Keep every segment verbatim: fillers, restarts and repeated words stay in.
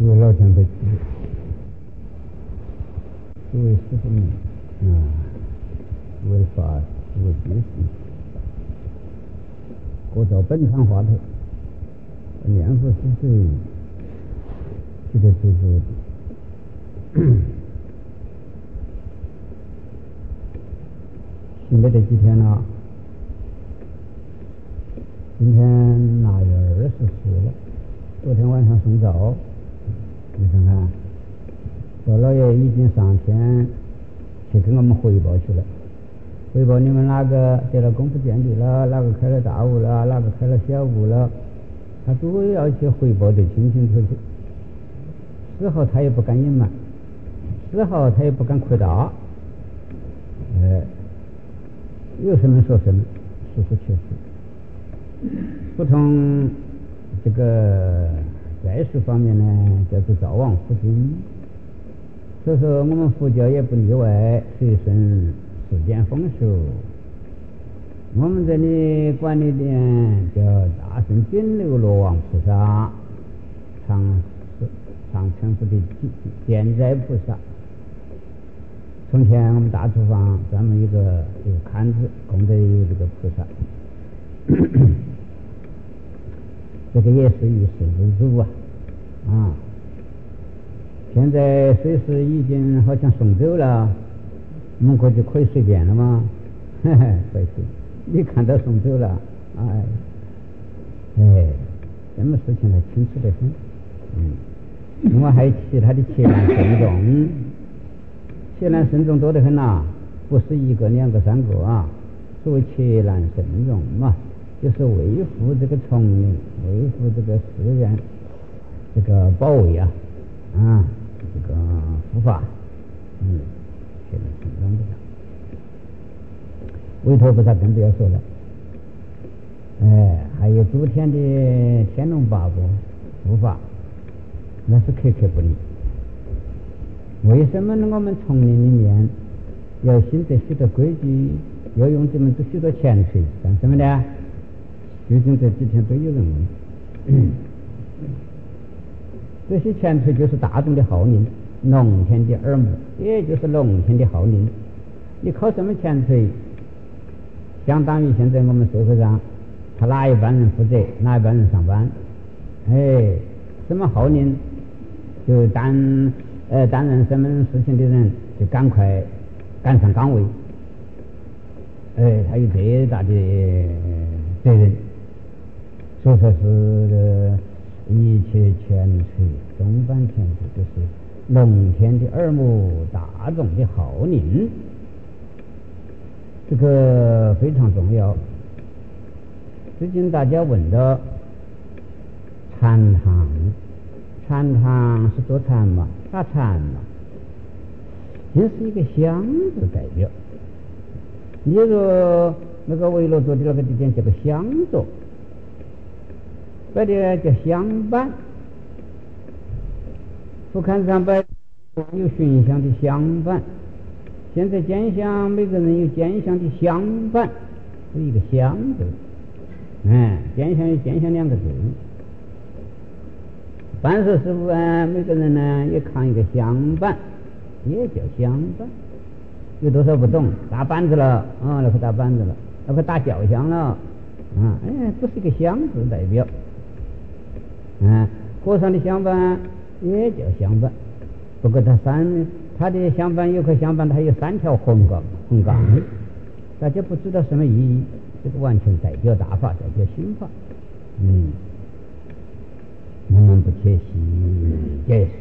诸位老前辈，诸位师父们，啊，诸位法师，诸位居士，各照本场话头，念佛是最这个就是新的这几天了，今天腊月二十四了，昨天晚上送早，你看看，周老爷已经上天去跟我们汇报去了，汇报你们哪个得了功夫见地了，哪个开了大悟了，哪个开了小悟了，他都要去汇报得清清楚楚，丝毫他也不敢隐瞒，丝毫他也不敢扩大，呃，有什么说什么，实事求是。不从这个在世方面呢，叫做早往佛经，所以说我们佛教也不例外，随顺世间风俗。我们这里管理的叫大圣金流罗王菩萨，常常称呼的建斋菩萨。从前我们大厨房专门一个一个龛子供着有这个菩萨，这个也是一世之主啊啊！现在虽是已经好像送走了，我们估计可以随便了吗？嘿嘿，可以随便。你看到送走了，哎哎，什么事情还清楚得很。嗯，另外还有其他的奇难慎重，奇难慎重多得很呐，不是一个两个三个啊。所谓奇难慎重嘛，就是维护这个丛林，维护这个寺院，这个保卫啊啊，这个护法，嗯，奇难慎重的。韦陀菩萨更不要说了，哎，还有诸天的天龙八部护法，那是刻刻不离。为什么呢？我们丛林里面要信这许多规矩，要用这么多许多钱水干什么呢？最近这几天都有人问，这些钱水就是大众的号令，龙天的耳目，也就是龙天的号令。你靠什么钱水？相当于现在我们社会上，他哪一班人负责，哪一班人上班，哎，什么号令，就担呃担任什么事情的人就赶快赶上岗位，哎，他有这大的责任，所以说是一切钱水，中般钱水就是龙天的耳目，大众的号令。这个非常重要。最近大家问到禅堂，禅堂是做禅嘛？打禅嘛？这是一个香字代表。你说那个维罗做的那个地点叫个香座，摆的叫香板，佛龛上摆有熏香的香板。现在煎香，每个人有煎香的香板，是一个香字。嗯，煎香有煎香两个字。办事师傅啊，每个人呢也扛一个香板，也叫香板。有多少不懂？打板子了啊，那个打板子了，那个打脚香了啊，哎，这是一个香字代表。嗯，和尚的香板也叫香板，不过他三。他的香板有颗香板，它有三条红杠，红杠，大家不知道什么意义，这个完全代表大法，代表心法。嗯，我们不切细解释，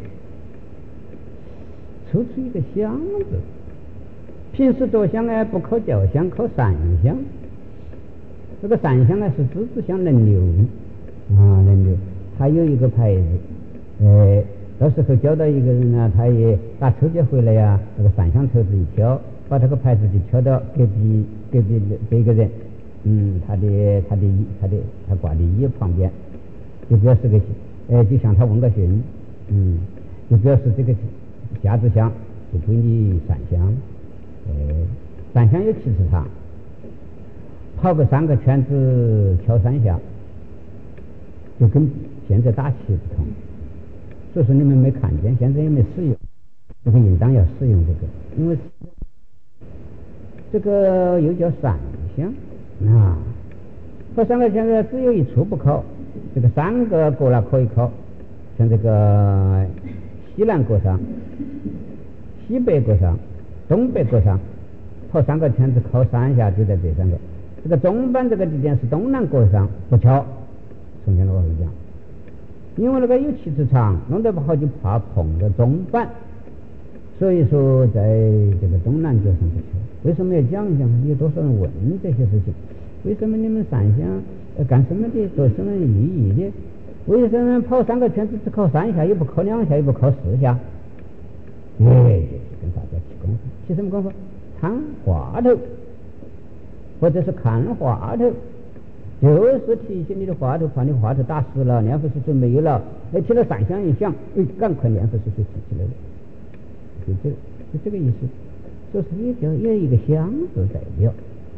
处处一个香字。平时做香呢，不靠脚香，靠散香。这个散香呢是支支香能流啊，能流。还有一个牌子，呃。到时候教到一个人呢，他也打抽屉回来呀，那个散香抽子一挑，把这个牌子就挑到隔壁隔壁这个人，嗯，他的他的他的他挂的衣旁边，就表示个，呃，就向他问个讯，嗯，就表示这个架子香就归你散香，呃，散香有七次长，跑个三个圈子敲三下，就跟现在打气不同。 所以说你们没看见，现在也没使用，这个应当要使用这个，因为这个又叫三香啊。佛三个现在只有一处不考，这个三个国呢可以考，像这个西南国上、西北国上、东北国上，跑三个圈子考三下就在这三个。这个中板这个地点是东南国上不巧，从前的我会讲，因为那个有气磁场，弄得不好就怕碰到中板，所以说在这个东南角上不巧。为什么要讲一讲？有多少人问这些事情？为什么你们三项呃干什么的，做什么意义的？为什么跑三个圈子只考三下，又不考两下，又不考四下？哎，就是跟大家起功夫。起什么功夫？看话头，或者是看话头，就是提醒你的话头，怕你话头打死了，念佛师准没有了，哎，起了三项一响，哎，赶快念佛师就提起来了，就这个，就这个意思。所以说也叫也一个响字代表。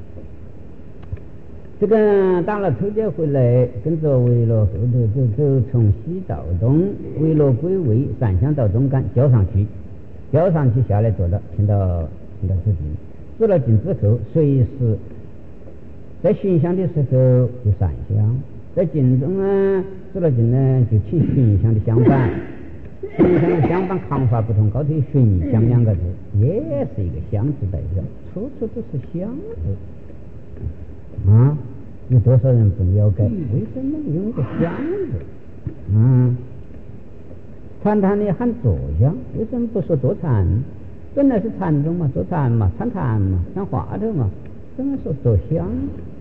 这个打了头节回来，跟着维罗后头走走，从西到东，维罗归位，三乡到中间交上去，交上去下来做了，听到听到自己做了经之后，随时在巡香的时候就三香，在经中呢做了经呢就请巡香的香板，巡香的香板扛法不同，高头巡香两个字，也是一个香字代表，处处都是香字。啊，有多少人不了解？为什么用一个香字？嗯，禅堂里喊坐香，为什么不说坐禅？本来是禅宗嘛，坐禅嘛，禅禅嘛，像话头嘛，怎么说坐香？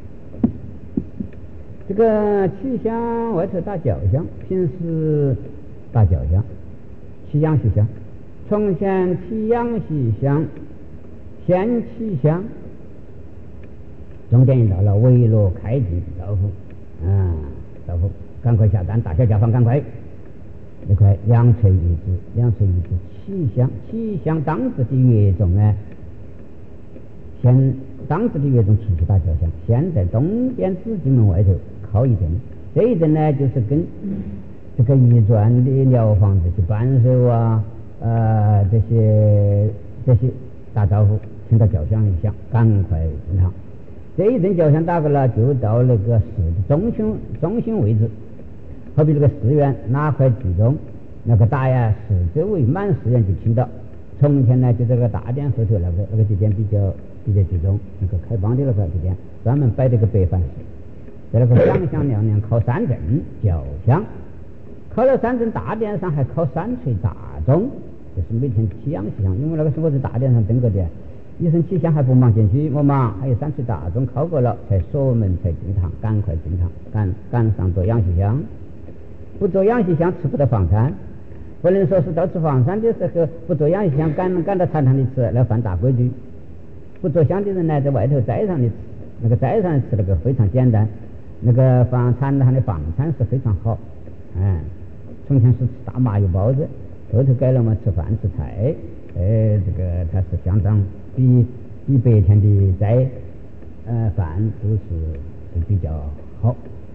这个气香外头打脚香，平时打脚香，气阳气香，从前气阳气香，先气香。重点一到了，围罗开进道府，啊，道府赶快下单，大小家房赶快，那块两锤一支，两锤一支七香，七香当时的乐种呢，先当时的乐种出去打脚香，先在东边紫金门外头靠一阵，这一阵呢就是跟这个一转的疗房这些扳手啊，呃这些这些打招呼，听到脚香一响，赶快进堂。这一阵脚香打过了，就到那个寺的中心中心位置，好比这个寺院哪块集中，那个打呀，四周围满寺院就听到。从前呢，就这个大殿后头那个那个地点比较比较集中，那个开帮的那块地点，专门摆这个白饭石，在那个香香亮亮靠三阵脚香，靠了三阵大殿上还靠三锤大钟，就是每天七阳气香，因为那个时候在大殿上登个的。一声气香还不忙进去，我忙还有三次大钟考过了，才锁门才进堂，赶快进堂，赶赶上做阳气香。不做阳气香吃不得房餐，不能说是到吃房餐的时候不做阳气香，赶赶到禅堂里吃，那犯大规矩。不做香的人呢，在外头斋上的吃，那个斋上吃那个非常简单，那个房禅堂的房餐是非常好。哎，从前是吃大麻油包子，后头改了嘛，吃饭吃菜。呃，这个它是相当比比白天的斋呃饭都是是比较好。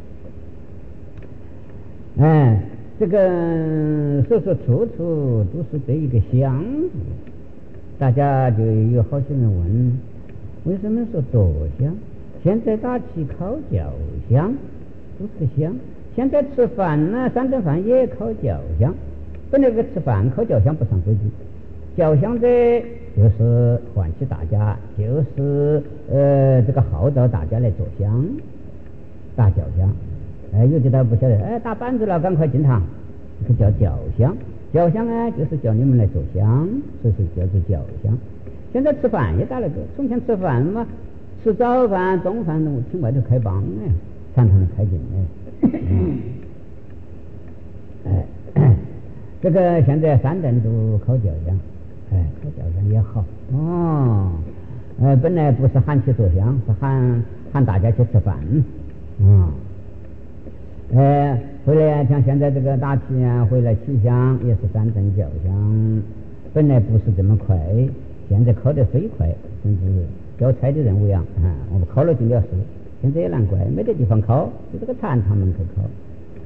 哎，这个所以说处处都是这一个香字，大家就有好些人问，为什么说坐香？现在打起烤脚香都是香，现在吃饭呢，三顿饭也烤脚香，本来个吃饭烤脚香不上规矩。脚香者就是唤起大家，就是呃这个号召大家来做香，打脚香。哎，有的他不晓得，哎，打板子了，赶快进堂，这个叫脚香。脚香呢，就是叫你们来做香，所以说叫做脚香。现在吃饭也打那个，从前吃饭嘛，吃早饭、中饭都请外头开帮哎，常常的开进哎。嗯哎，这个现在三顿都烤脚香。哎，烤脚香也好哦。呃，本来不是喊去做香，是喊喊大家去吃饭。啊、嗯，呃，回来像现在这个打气啊，回来起香也是三顿脚香。本来不是这么快，现在烤得飞快，甚至交差的人物一样啊。我们烤了就了事，现在也难怪，没得地方烤，就这个禅堂门口烤。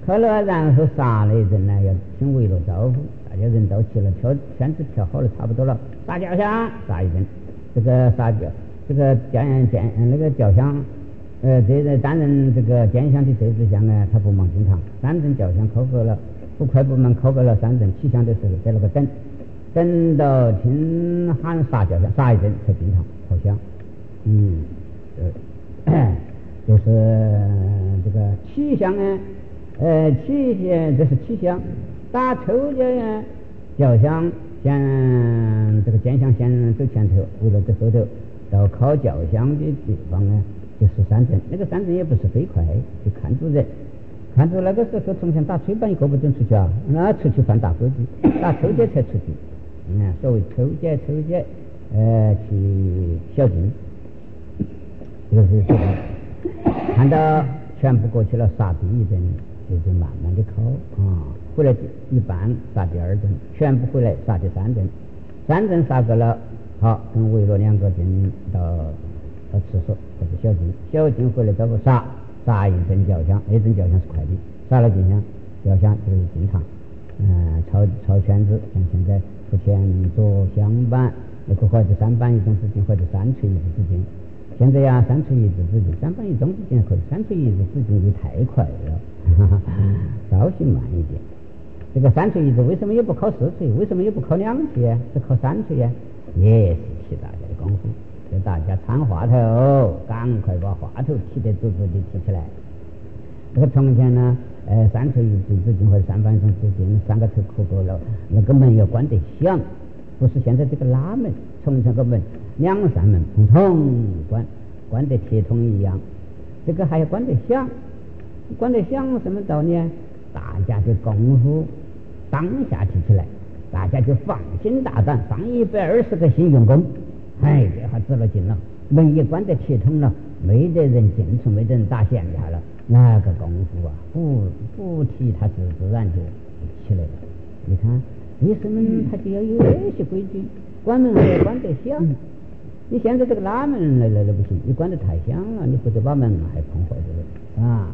考了，然后杀了一阵呢，要请围罗招呼，大家人到齐了，挑圈子挑好了，差不多了，杀轿厢，杀一阵。这个杀轿，这个监监那个轿厢，呃，这担任这个监厢的这支厢呢，他不忙进堂，三阵轿厢考过了，不快不慢考过了三阵，起厢的时候在那个等，等到听喊杀轿厢，杀一阵才进堂投降。嗯，呃，就是这个起厢呢。呃，起先这是起厢，打抽检呢，轿厢先这个监厢先走前头，围了在后头，到靠轿厢的地方呢，就是三阵。那个三阵也不是飞快，就看住人，看住那个时候从前打吹板一个不准出去啊，那出去犯大规矩，打抽检才出去。你看，所谓抽检，抽检，呃，去小进，这个是这个，看到全部过去了，杀第一阵。就是慢慢的考啊，回来一半杀第二阵，全部回来杀第三阵，三阵杀过了，好跟围罗两个进到到厕所或者小进，小进回来找个杀杀一阵轿厢，那阵轿厢是快的，杀了进厢，轿厢就是进堂，嗯，抄抄圈子，像现在出前左相板，那个或者三板一种资金，或者三锤一支资金。现在呀，三锤一支资金，三板一中资金可以，三锤一支资金就太快了。稍许慢一点。这个三锤一支为什么也不考四锤？为什么也不考两锤呀？只考三锤呀？也是提大家的功夫，叫大家参话头，赶快把话头提得足足的提起来。这个从前呢，呃，三锤一支资金或者三板一种资金，三个头磕过了，那个门要关得响，不是现在这个拉门，从前个门两扇门通通关，关得铁通一样，这个还要关得响。关得响什么道理？大家的功夫当下提起来，大家就放心大胆，放一百二十个新用功，哎，这下知了劲了。门也关得铁通了，没得人进出，没得人打闲下了，那个功夫啊，不不提它自自然就起来了。你看，为什么它就要有这些规矩？关门还要关得响。你现在这个拉门来来了不行，你关得太响了，你不得把门还碰坏了啊！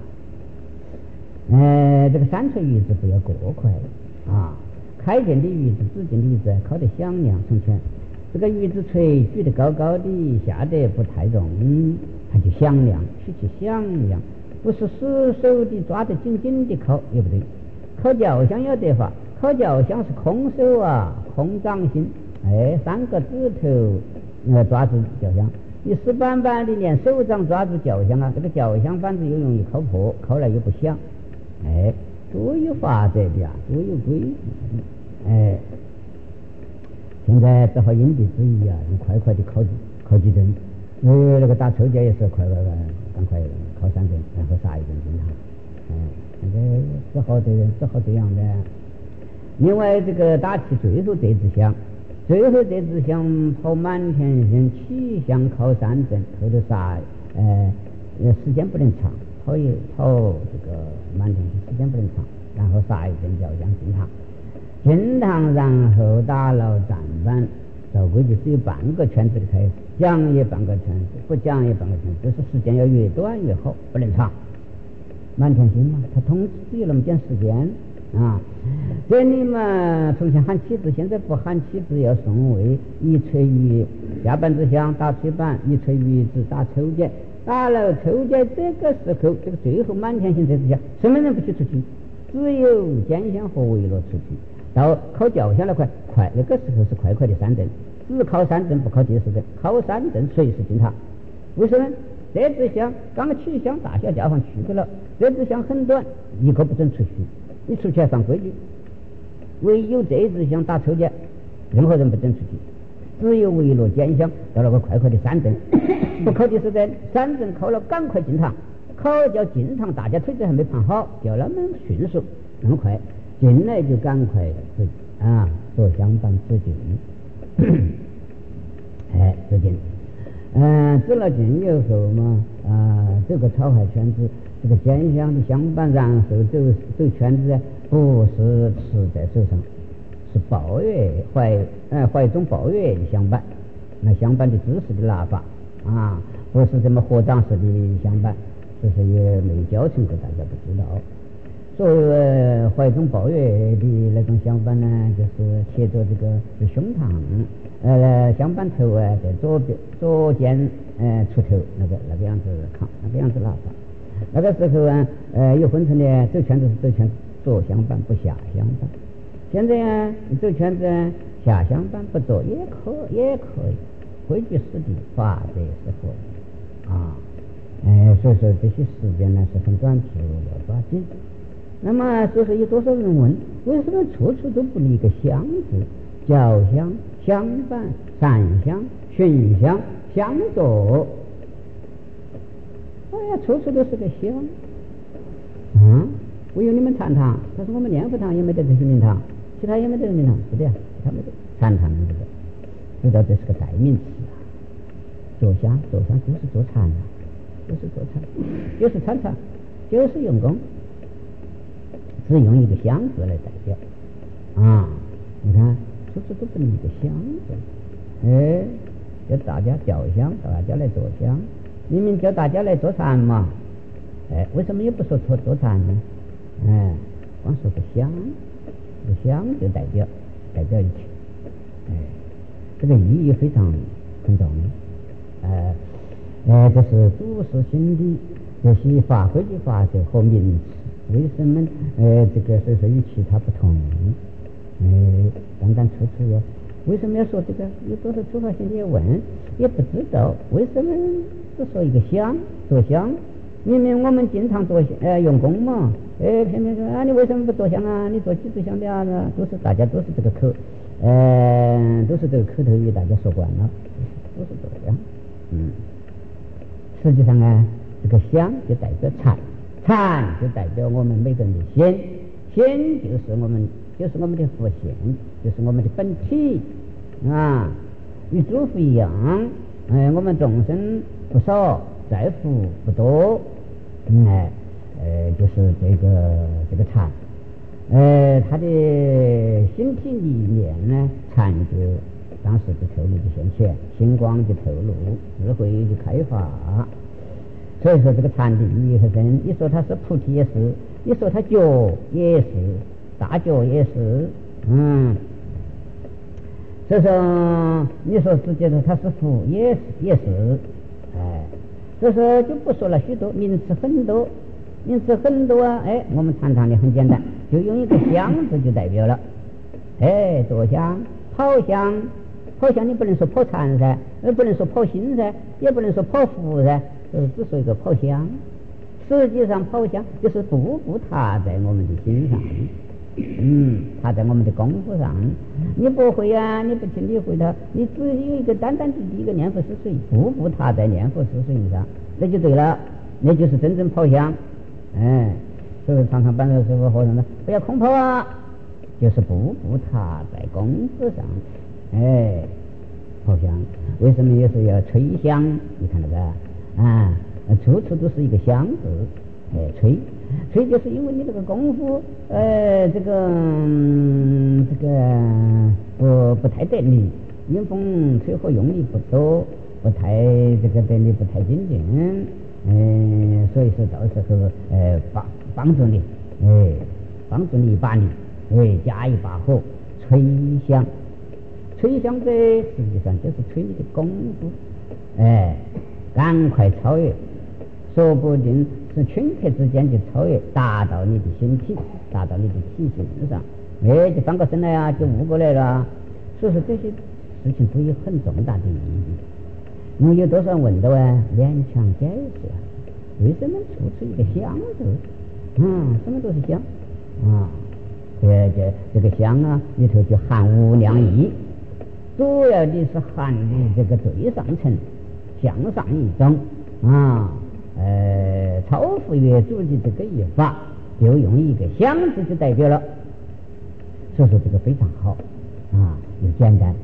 呃，这个三锤鱼子不要过快啊！开剑的鱼子、止剑的鱼子靠得响亮。从前这个鱼子锤举得高高的，下得不太重，它就响亮，取其响亮，不是死手的抓得紧紧的靠，也不对。靠轿厢要得法，靠轿厢是空手啊，空掌心，哎，三个指头呃抓住轿厢。你死板板的连手掌抓住轿厢啊，这个轿厢板子又容易靠破，靠来又不响。哎，都有法则的呀，都有规矩。哎，现在只好因地制宜啊，用快快的考考几针。呃，那个打抽检也是快快快，赶快考三针，然后杀一针进堂。哎，现在只好这只好这样的。另外，这个打起最后这支香，最后这支香跑满田县起香考三针，后头杀，呃，时间不能长。跑一跑这个满天时间不能长，然后杀一阵轿厢进堂，进堂然后打牢站板，照规矩只有半个圈子的开始，讲也半个圈子，不讲也半个圈子，就是时间要越短越好，不能长。满天星嘛，他通只有那么点时间啊。这里嘛，从前喊起子，现在不喊起子，要送位，一锤鱼下半支香打吹板，一锤鱼子打抽检。打了抽检，这个时候，这个最后满天星这支香，什么人不许出去？只有监厢和围罗出去。到考轿厢了快快，那个时候是快快的三阵，只考三阵不考第四阵，考三阵随时进堂。为什么？这支香刚起香，大小轿房去了，这支香很短，一个不准出去，你出去还犯规矩。唯有这支香打抽检，任何人不准出去。只有围罗监厢到了个快快的三阵，不考第四阵，三阵考了赶快进堂，考叫进堂，大家腿子还没盘好，叫他们迅速那么快进来就赶快止啊，做相当止进，哎，止进，嗯，止了进以后嘛，啊，这个草海圈子，这个监厢的香板，然后走走圈子，不是持在手上。是抱月怀呃怀中抱月的香板，那香板的姿势的拿法啊，不是这么合掌式的香板，这是也没教程给大家不知道。 作为怀中抱月的那种香板呢，就是贴着这个是胸膛，呃，香板头啊在左边左肩呃出头那个那个样子扛，那个样子拿法。那个时候啊，呃，有分成的走圈子是走圈左香板不下香板。现在啊，走圈子下香板不做也可也可以，规矩实地，法则是合理啊。哎，所以说这些时间呢是很短促，要抓紧。那么所以说有多少人问，为什么处处都不立一个香字？脚香、香板、散香、熏香、香座，哎呀，处处都是个香。嗯，我有你们禅堂，但是我们念佛堂也没得这些名堂，其他也没得名堂，是的呀，其他没得。禅堂这个，知道这是个代名词啊。做香，做香就是做禅啊，就是做禅，就是禅禅，就是用功。只用一个香字来代表啊！你看，处处都不立一个香字，哎，叫大家叫香，大家来做香，明明叫大家来做禅嘛，哎，为什么也不说做做禅呢？哎，光说个香，个香就代表代表一切，哎，这个意义非常很重要，呃，呃，这是祖师心里这些法规矩法则和名词。为什么呃这个所以说与其他不同？呃，单单处处要为什么要说这个？有多少出发心也问，也不知道为什么只说一个香做香。明明我们经常做呃用功嘛，呃偏偏说啊你为什么不做香啊？你做几支香的啊？都是大家都是这个口，呃都是这个口头语，大家说惯了，都是做香。嗯，实际上啊，这个香就代表禅。禅就代表我们每个人的心，心就是我们，就是我们的佛性，就是我们的本体啊。与诸佛一样，哎，我们众生不少，在福不多，哎，呃，就是这个这个禅，呃，他的心体里面呢，禅就当时就透露就现前，星光就透露，智慧就开发。所以说这个禅的意义很深，你说它是菩提也是，你说它觉也是，大觉也是，嗯，所以说你说直接的它是福也是也是，哎，所以说就不说了许多名词很多，名词很多啊，哎，我们禅堂的很简单，就用一个香字就代表了，哎，做香、跑香，跑香你不能说跑禅噻，也不能说跑心噻，也不能说跑福噻。呃，只说一个跑香，实际上跑香就是步步踏在我们的心上，嗯，踏在我们的功夫上。你不会啊，你不去理会它，你只有一个单单的一个念佛思水，步步踏在念佛思水上，那就对了，那就是真正跑香。哎，所以常常班的时候和尚说，不要空跑啊，就是步步踏在功夫上，哎，跑香。为什么有时候要吹香？你看那个。啊，处处都是一个香字，哎，吹，吹就是因为你这个功夫，呃，这个、嗯、这个不不太得力，阴风吹和用力不多，不太这个得力不太精进，嗯、呃，所以说到时候呃帮帮助你，哎，帮助你一把力，哎，加一把火，吹香，吹香者实际上就是吹你的功夫，哎。赶快超越，说不定是顷刻之间就超越，达到你的心体，达到你的体性上，哎，就翻过身来啊，就悟过来了。所以说这些事情都有很重大的意义。因为有多少人问到啊，勉强解释啊，为什么处处一个香字？嗯，什么都是香啊，这这这个香啊，里头就含无量义，主要的是含的这个最上层。向上一种啊，呃，超乎越主的这个一法，就用一个香字就代表了。所以说这个非常好啊，又简单，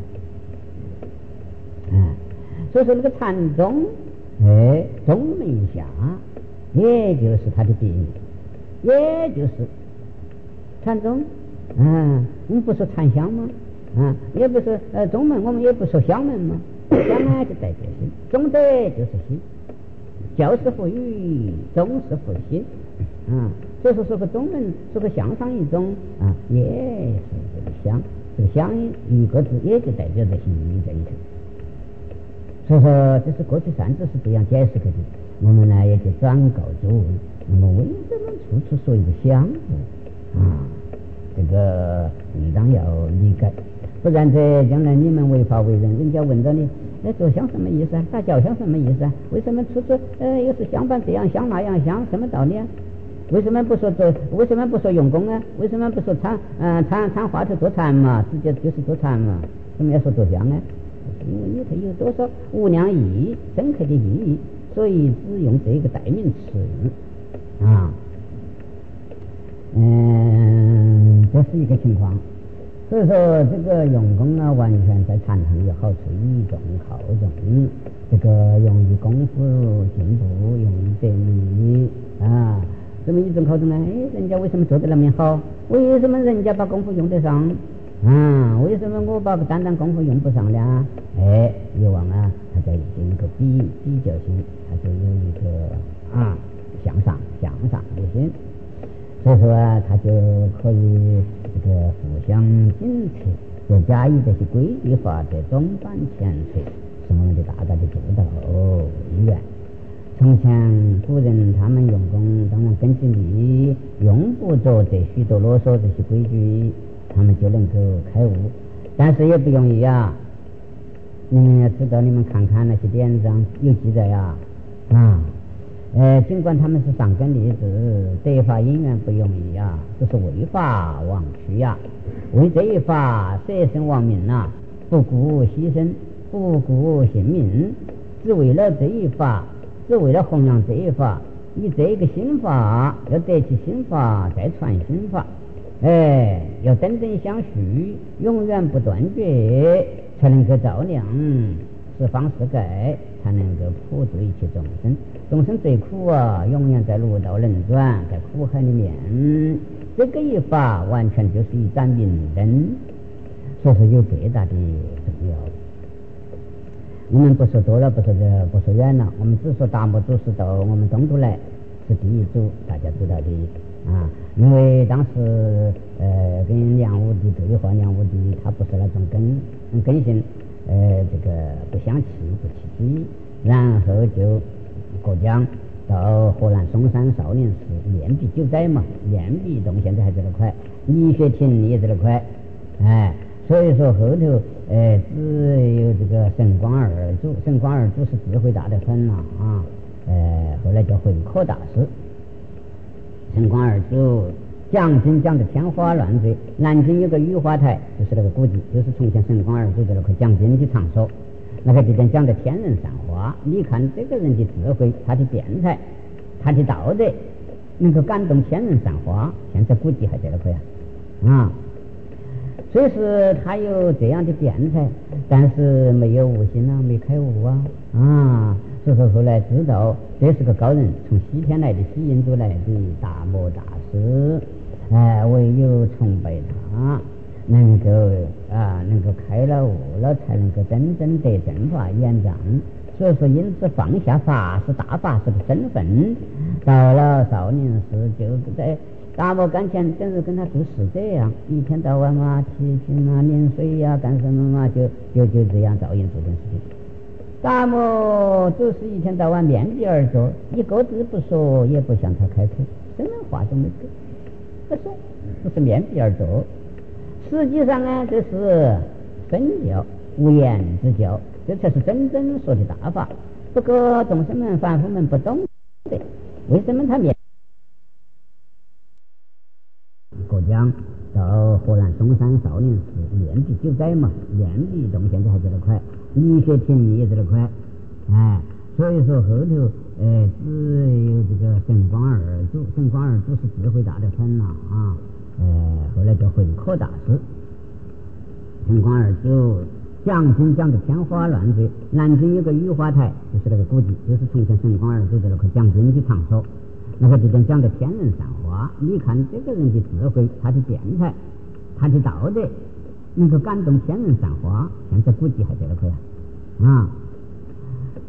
啊，所以说那个禅宗，哎，宗门下，也就是它的别名，也就是禅宗，啊，我们不说禅香吗？啊，也不是呃宗门，我们也不说香门吗？香呢就代表心，宗德就是心，教是佛语，宗是佛心，啊， 所以说说个中文，说个向上一种啊，也是这个相，这个相一个字也就代表着意义在里头。所以说，这是过去三字是这样解释的，我们呢也就转告诸位，那么为什么处处说一个相字啊？这个应当要理解，不然这将来你们违法为人，人家问到你，哎，做相什么意思啊？打脚相什么意思啊？为什么处处呃又是相反这样相那样相，什么道理啊？为什么不说做？为什么不说用功啊？为什么不说参嗯参参话头做禅嘛？直接就是做禅嘛？为什么要说做相呢？因为里头有多少无量意义、深刻的意义，所以只用这个代名词啊。嗯，这是一个情况。所以说，这个用功啊，完全在禅堂有好处，以重靠重，这个容易功夫进步，容易得力啊。这么一种靠重呢？哎，人家为什么做得那么好？为什么人家把功夫用得上？啊，为什么我把单单功夫用不上呢？哎，以往啊，他就有一个比比较性，他就有一个啊向上向上的心，所以说啊，他就可以这个互相紧贴，再加以这些规矩法则中办前推，是我们的大家的主导意愿。从前古人他们用功，当然根据你用不着这许多啰嗦这些规矩，他们就能够开悟，但是也不容易啊。你们要知道，你们看看那些典章有记载呀，啊，呃，尽管他们是上根立志，得法因缘不容易呀，这是为法忘躯呀，为这一法舍身亡命呐，不顾牺牲，不顾性命，只为了这一法，只为了弘扬这一法，以这个心法，要得起心法，再传心法。哎，要真正相续，永远不断绝，才能够照亮十方世界，才能够普度一切众生。众生最苦啊，永远在六道轮转，在苦海里面。这个一法完全就是一盏明灯，所以说有最大的重要。我们不说多了，不说这不说远了，我们只说达摩祖师到我们东都来是第一组，大家知道的啊。因为当时呃跟梁武帝对话，梁武帝他不是那种根根性呃这个不相弃不弃机，然后就过江到河南嵩山少林寺练笔救灾嘛，练笔动现在还在那块，李雪亭也在那块，哎，所以说后头呃只有这个神光二祖，神光二祖是智慧大得很了啊，呃后来叫慧可大师。神光二祖讲经讲的天花乱坠，南京有个雨花台，就是那个古迹，就是从前神光二祖在那块讲经的场所，那个地方讲的天人散花。你看这个人的智慧，他的辩才，他的道德，能够感动天人散花。现在古迹还在那块啊，啊，所以是他有这样的辩才，但是没有悟性啊，没开悟啊，啊。所以说后来知道这是个高人，从西天来的，西印度来的大摩大师，哎、呃，唯有崇拜他，能够啊，能够开了悟了，才能够真正得正法延展。所以说，因此放下法师大法师的身份，到了少林寺，就在大摩跟前，等于跟他做使者一样，一天到晚嘛，提醒啊、淋水呀、啊，干什么嘛，就就就这样照应做点事情。大摩就是一天到晚面壁而坐，一个字不说，也不向他开口，什么话都没说，不说，就是面壁而坐。实际上呢，这是身教，无言之教，这才是真正说的大法。不过众生们、凡夫们不懂的，为什么他面过江到河南嵩山少林寺练笔救灾嘛，练笔动现在还在那块，李雪亭也在那块，哎，所以说后头呃只有这个神光二祖，神光二祖是智慧大得很了啊，呃后来叫慧可大师。神光二祖讲经讲的天花乱坠，南京有个雨花台，就是那个古迹，就是从前神光二祖在那块讲经的场所。那个地方讲的天人散花，你看这个人的智慧，他的辩才，他的道德，能够感动天人散花。现在估计还在那块啊，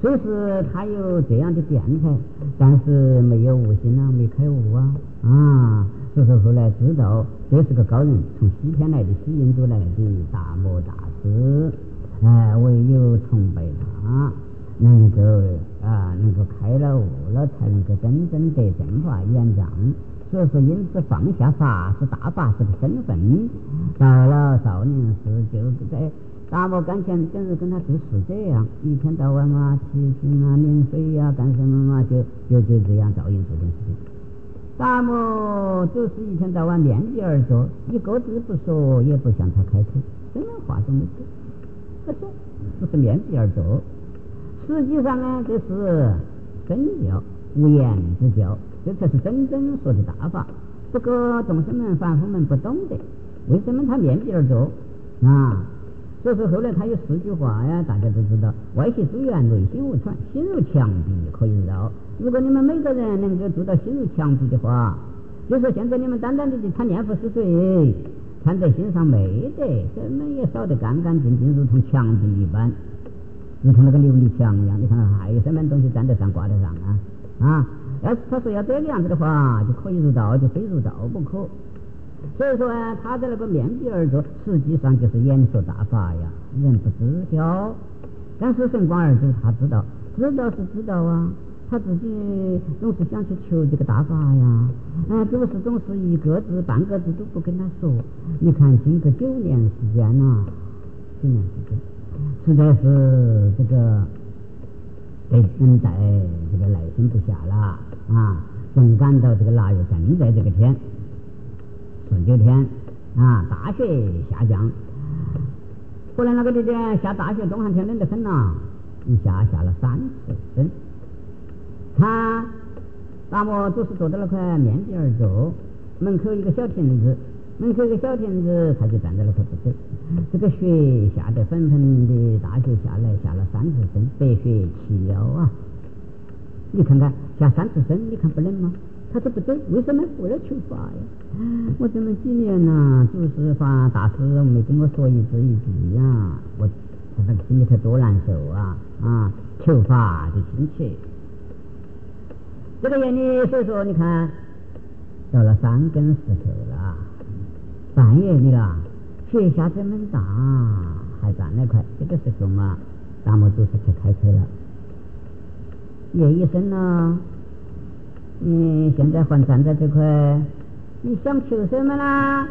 就是他有这样的变态，但是没有悟性啊，没开悟啊啊！所以说后来知道这是个高人，从西天来的，西印度来的大摩大师，哎、呃，唯有崇拜他，能够啊，能够开了悟了，才能够真正得正法圆障。所以说，因此放下法是大法师的身份，到了少年时就在大摩跟前，真是跟他就是这样，一天到晚嘛，提醒啊、淋水呀、啊，干什么嘛，就就就这样照应这件事情。大摩就是一天到晚面壁而坐，一个字不说，也不向他开口，什么话都没说，不说，只是面壁而坐。实际上呢，这是真教，无言之教。这才是真正说的大法，不过众生们、凡夫们不懂得，为什么他面壁而坐啊？所以说后来他有四句话呀，大家都知道：外系诸缘，内心无传，心如墙壁，可以绕。如果你们每个人能够做到心如墙壁的话，就说现在你们单单的他念佛是罪，看在心上没得，什么也扫得干干净净，如同墙壁一般，如同那个琉璃墙一样。你看还有什么东西粘得上、挂得上啊？啊！要是他说要这个样子的话，就可以入道，就非入道不可。所以说啊，他在那个面壁而坐，实际上就是演说大法呀，人不知晓。但是神光儿就他知道，知道是知道啊，他自己总是想去求这个大法呀，哎，就是总是一个字半个字都不跟他说。你看经过九年时间呐、啊，九年时间，实在是这个被等待这个耐心不下了啊，总感到这个腊月正在这个天十九天啊，大雪下降。后来那个地点下大雪，东汉天冷得很呐，一下下了三十升。他大摩就是坐在那块面壁而坐，门口一个小亭子，门口一个小亭子，他就站在那块不走。这个雪下得纷纷的，大雪下来，下了三十升，白雪齐腰啊！你看看下三十升，你看不冷吗？他都不走，为什么？为了求法呀！我这么几年呐、啊，就是法大师没跟我说一字一句呀、啊，我他那个心里头多难受啊啊！求法的心切，这个夜里，所以说你看到了三更时候了，半夜里了，雪下这么大，还站那块，这个时候嘛，大摩祖师就开口了。叶医生呢？你现在还站在这块，你想求什么啦？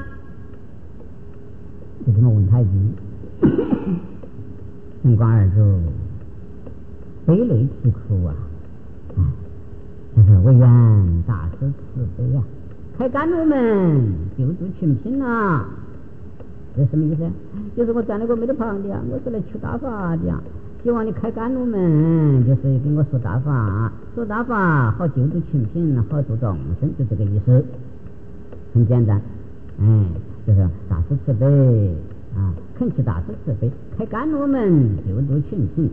就这么问他一句。神光二祖悲泪啼哭啊！哎，他说：“唯愿大师慈悲呀、啊，开甘露门，救助群品啊！”这什么意思？就是我站那个没得旁的呀，我是来求大法的呀。希望你开甘露门，就是跟我说大法，说大法好救助群品，好助众生，就这个意思，很简单。哎，就是大师慈悲啊，恳求大师慈悲，开甘露门，救助群品。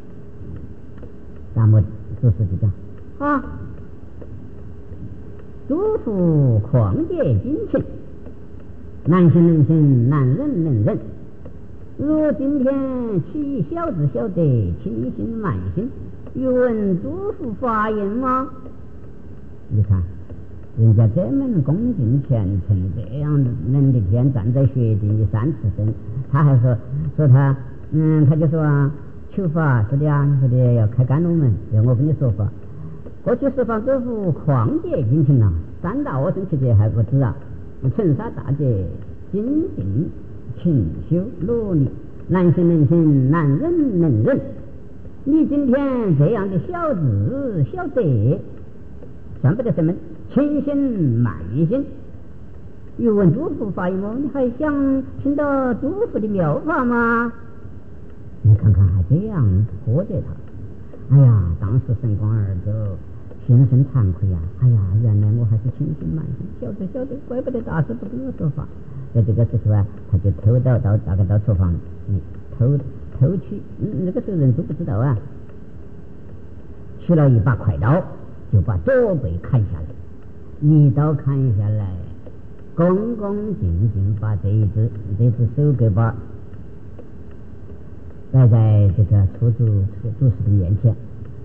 那么就是就讲啊，诸佛旷劫精勤，难行能行，难忍能忍。如今天其小子晓得轻心慢心，欲闻诸佛法言吗？你看人家这么恭敬虔诚，这样冷的天站在雪地里三尺深，他还说说他嗯他就说啊，求法说的啊，你说的要开甘露门，要我跟你说法。过去十方诸佛旷劫精勤呐，三大阿僧祇劫还不止啊，尘沙大劫精进勤修努力，难行能行，难忍能忍。你今天这样的小子小德，算不得什么轻心慢心。欲闻诸佛法言么？你还想听到诸佛的妙法吗？你看看还这样拖着他。哎呀，当时神光儿就心生惭愧呀、啊！哎呀，原来我还是轻心慢心，晓得晓得，怪不得大师不跟我说法。在这个时候啊，他就偷到到大概到厨房，嗯，偷偷取，嗯，那个时候人都不知道啊，取了一把快刀，就把左背砍下来，一刀砍下来，恭恭敬敬把这一只这只手给把摆在这个出主出主事的面前，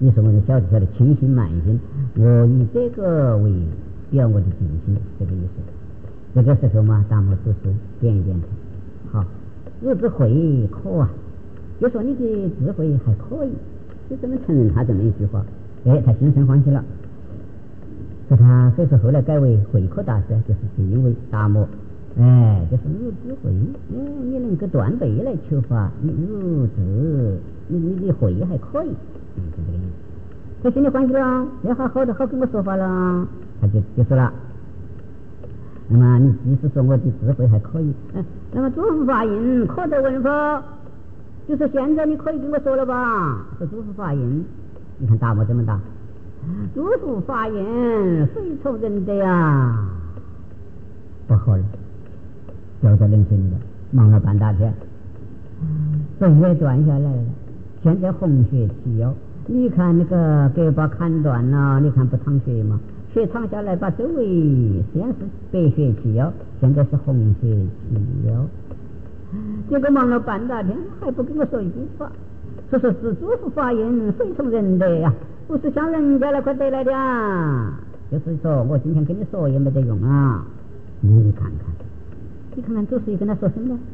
你说我的晓得晓得清心慢心，我以这个为表我的尽心，这个意思。这个时候嘛，大漠叔叔点一点头，好，日子会可啊，就说你的智慧还可以，就这么承认他这么一句话，哎，他心生欢喜了。说他所以说后来改为慧可大师，就是因为大漠，哎，就是你有智慧，嗯，你能够断背来求法，你有智，你你的慧还可以，嗯，就这个意思。他心里欢喜了，要好好的好跟我说法了，他就就说了。那么你即使说我的智慧还可以，嗯，那么诸佛法印可得闻否？就是现在你可以跟我说了吧？说诸佛法印，你看大漠这么大，诸佛法印非从人的呀，不好了，掉在冷水里了，忙了半大天，水也断下来了，现在红血起腰，你看那个给把砍断了，你看不淌血吗？血淌下来，把周围先是白血起腰，现在是红血起腰。结果忙了半大天，还不跟我说一句话，说说是诸佛法印非从人得呀，不是像人家那块得来的啊。就是说我今天跟你说也没得用啊。你看看，你看看祖师爷跟他说什么？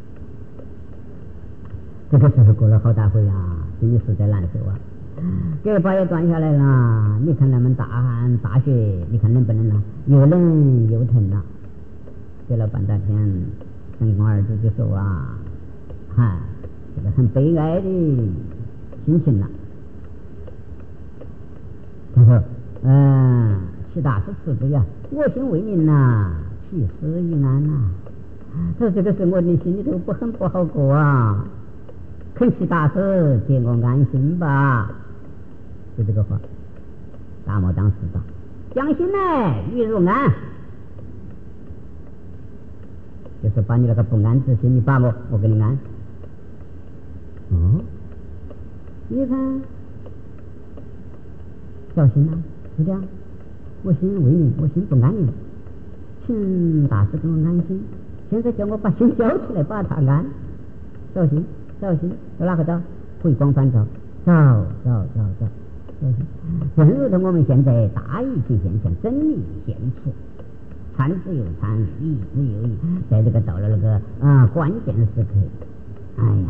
这个时候过了好大会啊，心里实在难受啊。给把也断下来了，你看他们大汗大血，你看冷不冷啊？又冷又疼啊！给了半大天，神光二祖就说啊，哈，这个很悲哀的心情呐、啊。他说，嗯，齐大师慈悲呀，我心为民呐，其死于安呐。他说这个是我的心里头不很不好过啊，恳齐大师借我安心吧。就这个话，大漠当时道：“将心呢，欲入安，就是把你那个不安之心，你把我，我给你安。哦，你看，小心啊，是这样。我心为你，我心不安宁，请大师给我安心。现在叫我把心交出来，把他安。小心，小心，到哪个找？回光返照，找找找找。”正如同我们现在大义体现，向真理显出，参之有参，义之有义，在这个到了那个啊关键时刻，哎呀，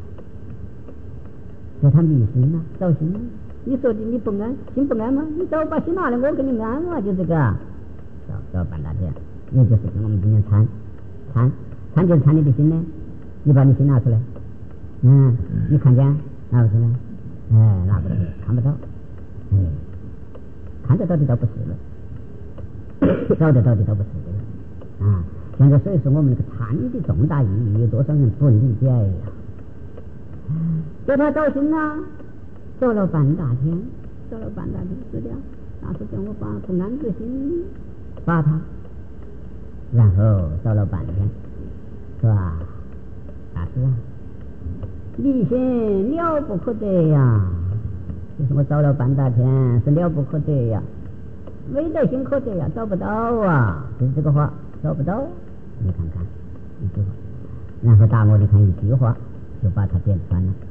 叫他迷心呐，找心。你说的你不安，心不安吗？你找把心拿来，我给你安嘛，就这个。找找半大天，也就是跟我们今天参参参就是参你的心呢，你把你心拿出来，嗯，你看见拿不出来？哎，拿不来，看不到。哎，看得到的倒不是了，找得到的倒不是的啊！现在所以说我们这个参的重大意义，有多少人不理解呀？叫他找心呐，找了半大天，找了半大天，是的，大师叫我把不安之心把他，然后找了半天，是吧？大师啊，离心了不可得呀！就是我找了半大天，是了不可得呀，没得心可得呀，找不到啊，就是这个话，找不到。你看看一句话，然后大漠你看一句话，就把他点穿了。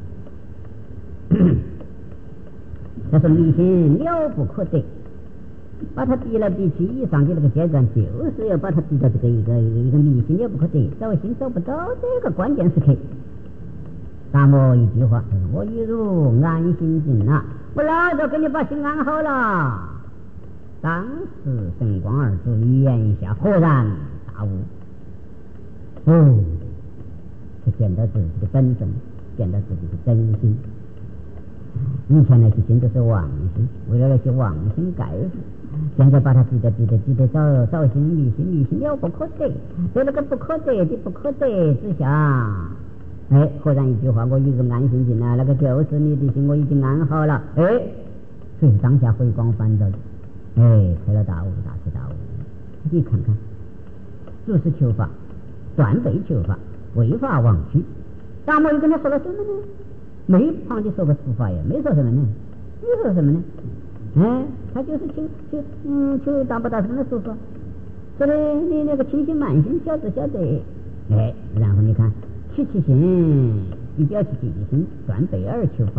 他说离心了不可得，把他逼来逼去以上的那个阶段，就是要把他逼到这个一个一个离心了不可得，找心找不到这个关键时刻。大漠一句话，我一如安心境了，我老早给你把心安好了。当时神光二祖语言一下，豁然大悟。哦，他见到自己的本身，见到自己的真心。以前那些心都是妄心，为了那些妄心盖住，现在把他逼得逼得逼得找找心离心离心了不可得，在那个不可得的不可得之下。哎，忽然一句话，我一个安心进来，那个就是你的心，我已经安好了。哎，所以当下回光返照的，哎，开了大悟，大彻大悟。你看看，诸事求法，断背求法，违法忘虚。大漠又跟他说了什么呢？没旁的说个处罚也没说什么呢？没说什么呢？哎，他就是求求嗯求大不大声的说说，说的你那个清心慢心，晓得晓得。哎，然后你看。起其心，以表其己心，断背而求法，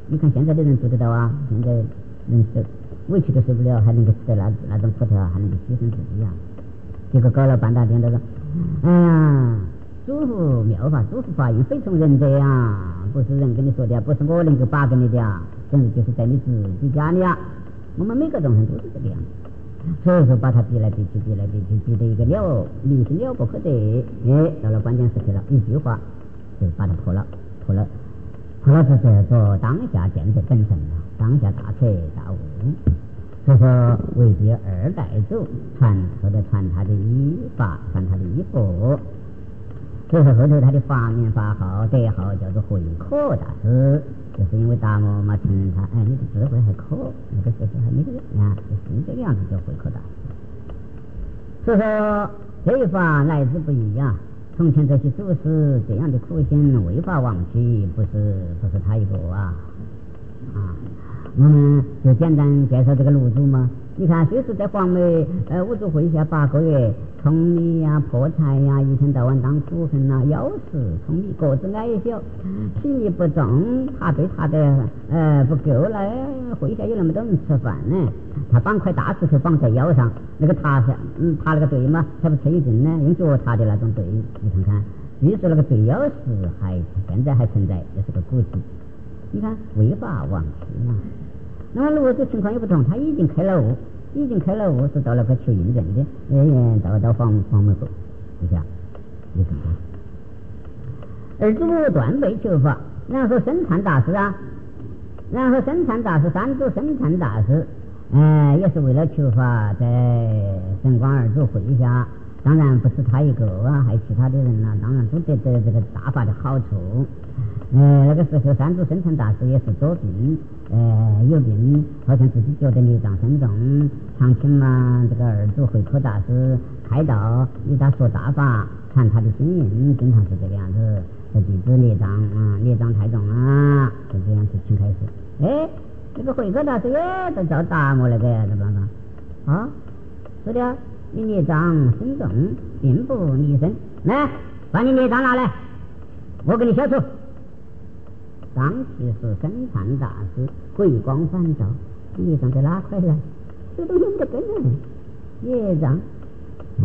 你看现在的人做得到啊，现在人受委屈都受不了，还能够吃的那那种葡萄，还能够牺牲自己啊。结果搞了半大天都说，哎呀，祖父妙法，祖父法音非从人者呀，不是人跟你说的，不是我能够把给你的啊，真是就是在你自己家里啊。我们每个众生都是这个样子，所以说把他逼来逼去，逼来逼去，逼得一个了离心了不可得。哎，到了关键时刻了，一句话就把他破了，破了，破了是这个当下见得本身了，当下大彻大悟。所以说为第二代祖传后头传他的依法，传他的依佛。所以说后头他的法名法号德号叫做慧可大师，就是因为达摩嘛称他，哎，你的智慧还可，那个时候还没这个啊，就是这个样子叫慧可大师。所以说这一法来之不易呀，从前这些祖师这样的苦心为法忘弃，不是不是他一个啊啊。我们就简单介绍这个炉主嘛。你看，虽是在黄梅呃五祖麾下八个月，聪米呀、破柴呀，一天到晚当苦恨呐，腰实聪米，个子矮小，体力不重，他对他的呃不够了，麾下有那么多人吃饭呢，他绑块大石头绑在腰上，那个塔上，嗯，塔那个队嘛，才不吃一阵呢，用脚踏的那种队，你看看，据说那个队腰石还现在还存在，这是个古迹。你看违法忘妻啊！那么如果情况也不同，他已经开了悟，已经开了悟，是到了个求印证的，呃，到到黄黄梅后，是不是啊？你看看，而祖断背求法，然后生禅大师啊，然后生禅大师三祖生禅大师，呃，也是为了求法，在神光二祖麾下。当然不是他一个啊，还有其他的人呐、啊，当然都得得这个大法的好处。呃，那个时候三祖生禅大师也是多病，呃，有病，好像自己觉得孽障深重，常请嘛这个二祖慧可大师开导，与他说大法，传他的心印，经常是这个样子。这弟子孽障啊，孽障太重啊，就这样子请开始。哎，这个慧可大师也在找达摩那个怎么办啊？是的。你孽障深重，并不离身。来，把你孽障拿来，我给你消除。当其是生禅大师回光返照，孽障在哪块来？这都用得根呢。孽障，哎，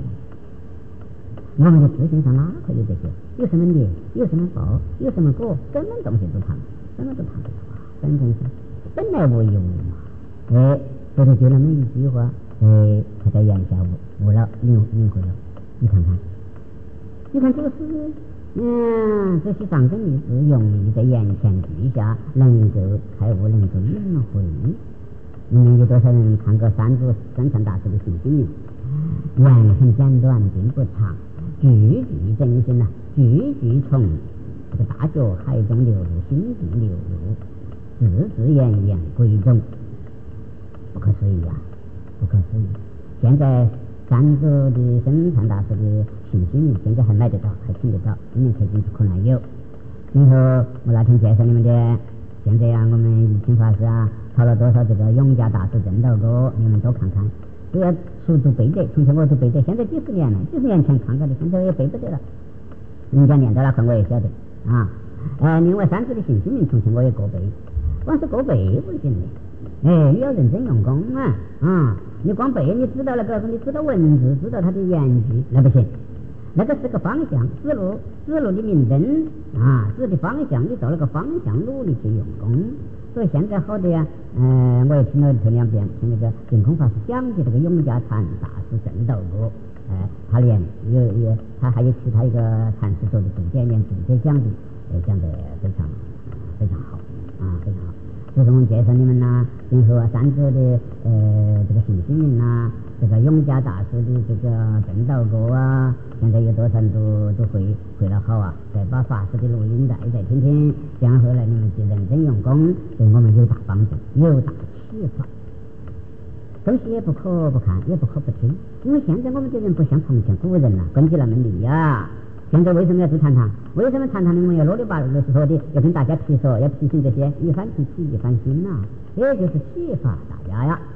我们的自信上哪块有这些？有什么孽？有什么报？有什么果？根本东西都谈，什么都谈不到啊！本身上本来无一物嘛。哎，这里就那么一句话。哎，他在眼下悟悟了，领领会了。你看看，你看这个是，嗯，这些上根例子容易在眼前具下，能够开悟，能够领会。你们有多少人看过三祖生禅大师的信心论？言很简短，并不长，句句真心呐、啊，句句从这个大脚海中流入，心底流入，字字言言归宗，不可思议啊！不可思议！现在三祖的生禅大师的信心论，现在还买得到，还听得到。今年开进可能有。然后我那天介绍你们的，现在啊，我们一清法师啊，抄了多少这个永嘉大师正道歌，你们都看看。都要熟读背得，从前我都背得，现在几十年了，几十年前看过的，现在也背不得了。人家念到那块我也晓得啊。呃，另外三祖的信心论，从前我也过背，光是过背不行的。哎，你要认真用功啊！啊，你光背，你知道那个，你知道文字，知道它的言句，那不行。那个是个方向，指路，指路的明灯啊，指的方向，你照那个方向努力去用功。所以现在好的呀，嗯、呃，我也听了头两遍，听那个净空法师讲的这个永嘉禅大师正道歌，哎、呃，他连有有，他还有其他一个禅师做的重点连重点讲的，呃，讲的非常非常好啊，非常好。就是我们介绍你们呐，今后啊三者的呃这个信心论呐，这个永嘉大师的这个正道歌啊，现在有多少人都都会会了好啊！再把法师的录音带再听听，这样后来你们就认真用功，对我们有大帮助，有大启发。东西也不可不看，也不可不听，因为现在我们的人不像从前古人呐、啊，根基那么利呀。现在为什么要做禅堂？为什么禅堂里面要啰里吧啰说的，要跟大家提说，要提醒这些一番提起一番心呐、啊，也就是启发大家呀。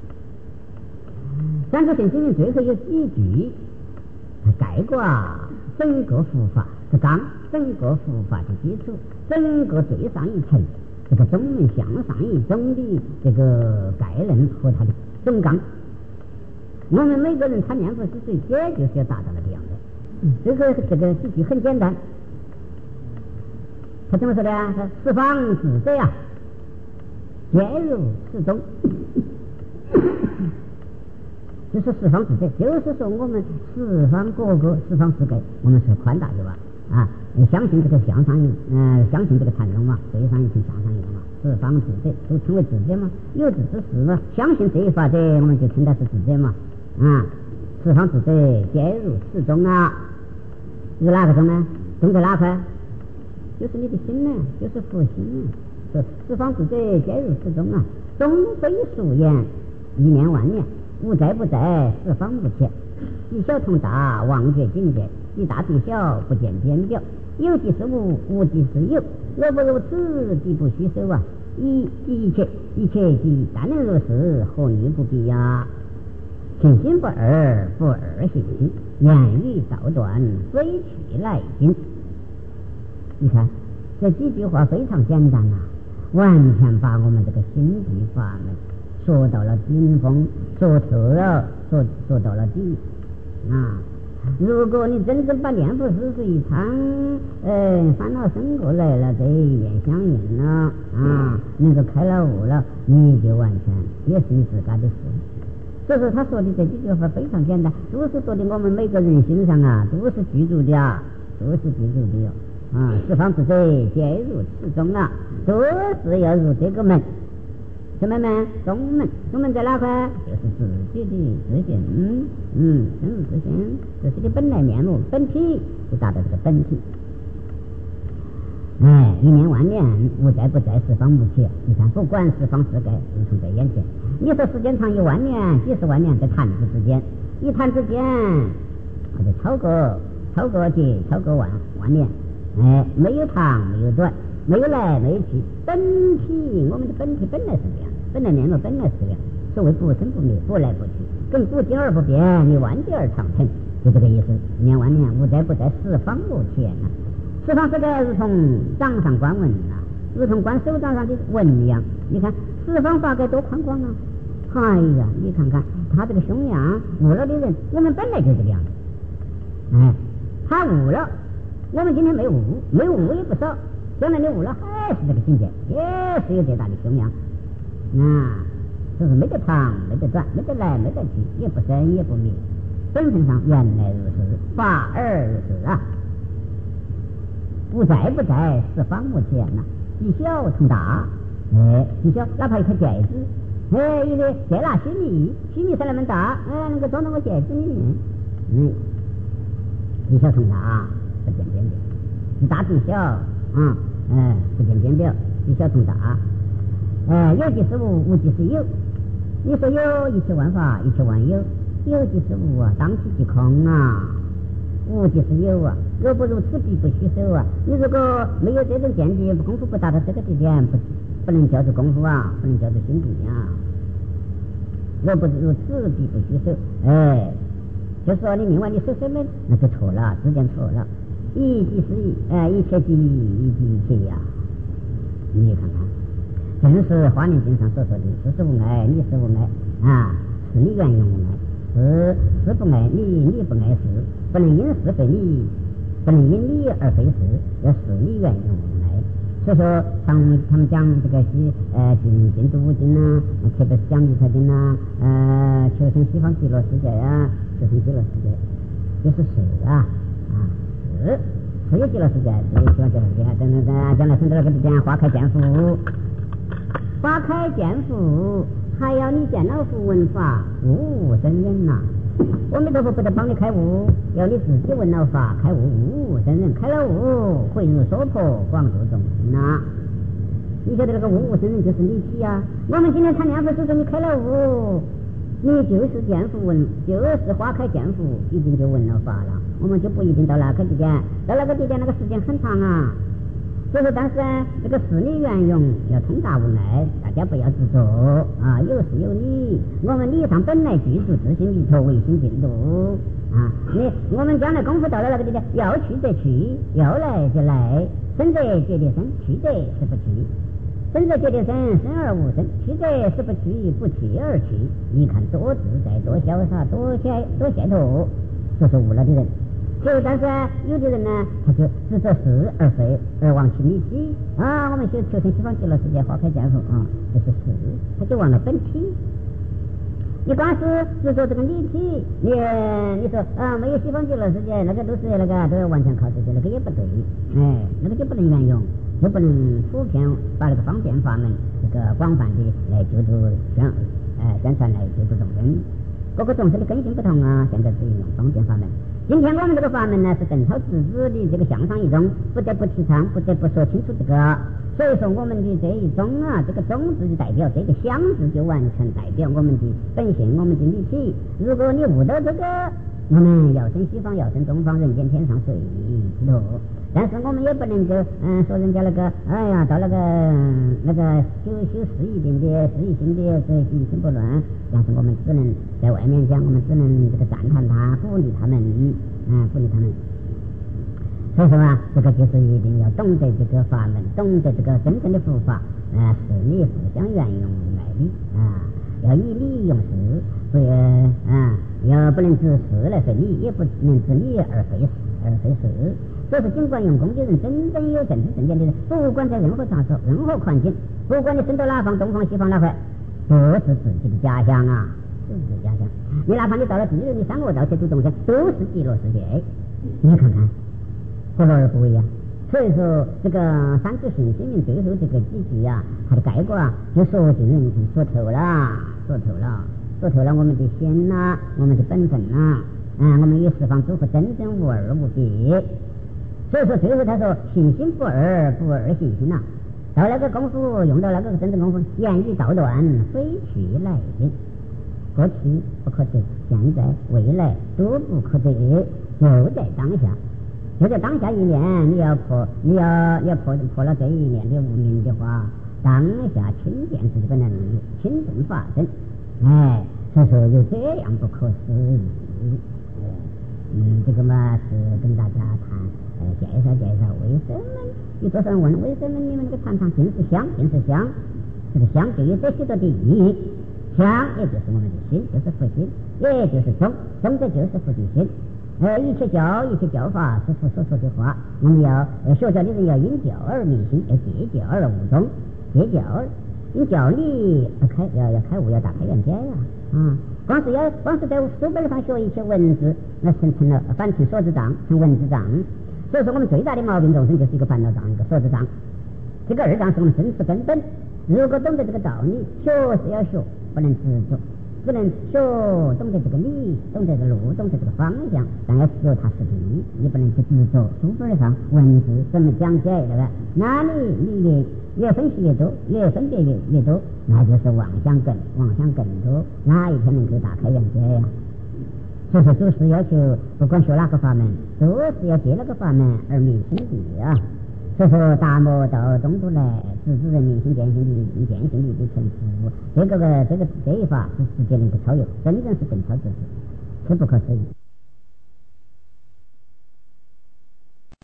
三个信心论最后有几句，它概括啊整个佛法之纲，整个佛法的基础，整个最上一层， 这个总门向上一总的这个概论和它的总纲。我们每个人参念佛之水，也就是要达到了这样的。这个这个体系很简单，他怎么说的啊？他十方智者呀，皆如此中。就是十方智者，就是说我们十方各个十方世界，我们是宽大的吧？啊，相信这个向上引，嗯、呃，相信这个禅宗嘛，对上一层向上引嘛，十方智者都称为智者嘛，有志之士嘛，相信这一法者，我们就称他是智者嘛。啊，十方智者皆如此中啊，是哪个中呢？中在哪块？就是你的心呢，就是佛心呢。说十方智者皆如此中啊，中非数言，一念万念，无在不在，十方无缺，以小通大，忘觉境界，以大对小，不见边表，有即是无，无即是有，若不如此，即不虚手啊！一一切一切即但能如是，何虑不必呀？信心不二，不二信心，言语道断，随去来进。你看这几句话非常简单啊，完全把我们这个心地法门说到了顶峰，说透了，说说到了底啊！如果你真正把念佛事实一参，呃，烦恼生过来了，这一眼相应了啊，能够开了悟了，你就完全也是你自家的事。所以说他说的这几句话非常简单，都是说的我们每个人心上啊，都是居住的啊，都是居住的哟啊！十方智者皆如此中啊，都是要入这个门。什么门？中门。中门在哪块？就是自己的自信，嗯嗯，深入自信，自己的本来面目本体，就达到这个本体。哎，一念万年，无在不在，十方无缺。你看，不管十方世界，如同在眼前。你说时间长有万年、几十万年，在弹指之间，一弹之间，它就超过超过几超过万万年。哎，没有长，没有短，没有来，没有去。本体，我们的本体本来是这样，本来面目本来是这样。所谓不生不灭，不来不去，跟不静而不变，你万劫而长存，就这个意思。一念万年，无在不在，十方无缺啊！十方世界如同掌上观文啊，如同观手掌上的文一样。你看十方法界多宽广啊！哎呀，你看看他这个胸量，悟了的人，我们本来就这个样子。哎，他悟了，我们今天没悟，没悟也不少。将来你悟了，还是这个境界，也是有这大的胸量啊！就是没得长，没得短，没得来，没得去，也不生也不灭。本身上原来如是，法而如是啊！不在不在，十方无缺呐。极小通大，哎，极小哪怕一颗戒指，哎，一个接纳须弥，须弥才那么大，哎，能够装到我戒指里面，嗯，极小通大，不见边表，一大对小啊，哎，不见边表，极小通大，哎，有即是无，无即是有。你说有一切万法，一切万有，有即是无啊，当体即空啊。无即是有啊，若不如此，必不虚手啊！你如果没有这种见地，功夫不达到这个地点，不不能叫做功夫啊，不能叫做心地啊。若不如此，必不虚手。哎，就说你另外你手手们，那就错了，之间错了。一即是一，哎，一切即一即一切呀、啊。你看看，正是《华严经》上所说的：事是无碍，你是无碍啊，是你原用无碍。是是不爱你，你不爱事，不能因事非你，不能因你而非事，要是你原用无碍。所以说，他们他们讲这个西呃净净土五经呐，特别是讲弥陀经呐，呃求生西方极乐世界呀，求生极乐世界，就是是啊啊是，是有极乐世界，是有西方极乐世界，等等等，将来生到那个地方，花开见佛，花开见佛。还要你见老佛闻法，悟悟真人呐、啊！我们都不得帮你开悟，要你自己闻了法，开悟悟悟真人，开了悟，回入娑婆，广度众生呐！你晓得那个悟悟真人就是你起啊！我们今天参念佛是说你开了悟，你就是见佛闻，就是花开见佛，已经就闻了法了。我们就不一定到那个地点，到那个地点那个时间很长啊。所以说，但是呢，这个事理圆融，要通达无碍，大家不要执着啊，有事有理。我们理上本来具足自信弥陀，唯心净土啊。你我们将来功夫到了那个地点，要去则去，要来则来，生则觉得生，去则是不去。 生者觉得生，生而无生，去者是不去，不去而去。一看多自在，多潇洒，多解多解脱，就是悟了的人。就但是有的人呢，他就执着事而废，而忘其理体啊。我们学求生西方极乐世界花开见佛啊，就是事，他就忘了本体。你光是执着这个理体，你你说啊，没有西方极乐世界，那个都是那个都要完全靠自己，那个也不对，哎，那个就不能沿用，就不能普遍把那个方便法门这个广泛的来救助宣呃宣传来救助众生。各个众生的根性不同啊，现在是用方便法门。今天我们这个法门呢是邓超自知的这个向上一宗，不得不提倡，不得不说清楚这个。所以说我们的这一宗啊，这个宗字就代表这个相字，就完全代表我们的本性，我们的理体。如果你悟到这个，我们要生西方，要生东方，人间天上随之头。但是我们也不能够嗯说人家那个哎呀到那个那个修修事一定的事一心的这心心不乱，但是我们只能在外面讲，我们只能这个赞叹他，鼓励他们，嗯鼓励他们。所以说啊，这个就是一定要懂得这个法门，懂得这个真正的佛法，啊事理互相缘用来理啊，要以理用事，所以啊要不能指事来废理，也不能指理而废事而废事。所以说，尽管用功的人，真正有正知正见的人，不管在任何场所、任何环境，不管你生到哪方，东方、西方哪块，都是自己的家乡啊，都是自己的家乡。你哪怕你到了地狱，你三恶道去度众生，都是极乐世界。你看看，何乐而不为啊？所以说，这个三字信心论最后这个几句啊，它的概括啊，就说尽人说透了，说透了，说透了我们的心呐、啊，我们的本分呐、啊，嗯，我们与十方诸佛真正无二无别。所以说最后他说信心不二，不二信心呐、啊。到那个功夫用到那个真正功夫，言语道断，非去来的，过去不可得，现在未来都不可得，就在当下，就在当下一念，你要破，你要你要破破了这一念的无明的话，当下亲见自己本来能力，亲证法身，哎，所以说有这样不可思议。嗯，这个嘛是跟大家谈。呃，介绍介绍，为什么有多少人问为什么你们这个禅堂尽是香，尽是香？这个香就有这许多的意义，香也就是我们的心，就是佛心，也就是宗，宗的就是佛的心。呃，一切教一切教法是佛所说的话，我们要呃学教的人要因教而明心，要借教而悟宗，借教因教理要开要要开悟，要打开眼界呀啊！光是要光是在书本上学一些文字，那成成了反成所知障，成文字障。所以说我们最大的毛病众生就是一个烦恼障，一个所知障。这个二障是我们生死根本。如果懂得这个道理，学是要学，不能执着，只能学懂得这个理，懂得这个路，懂得这个方向，但要脚踏实地，你不能去执着书本上文字怎么讲解那个，哪里你越越分析越多，越分别越越多，那就是妄想更妄想更多，哪一天能够打开眼界呀？所以说，祖师要求不管学哪个法门，都是要借那个法门而明心的啊。所以说，达摩到东都来，直指人明心见性的见性力的成佛，这个个这个这一法是世界能够超越，真正是更超自己，是不可思议。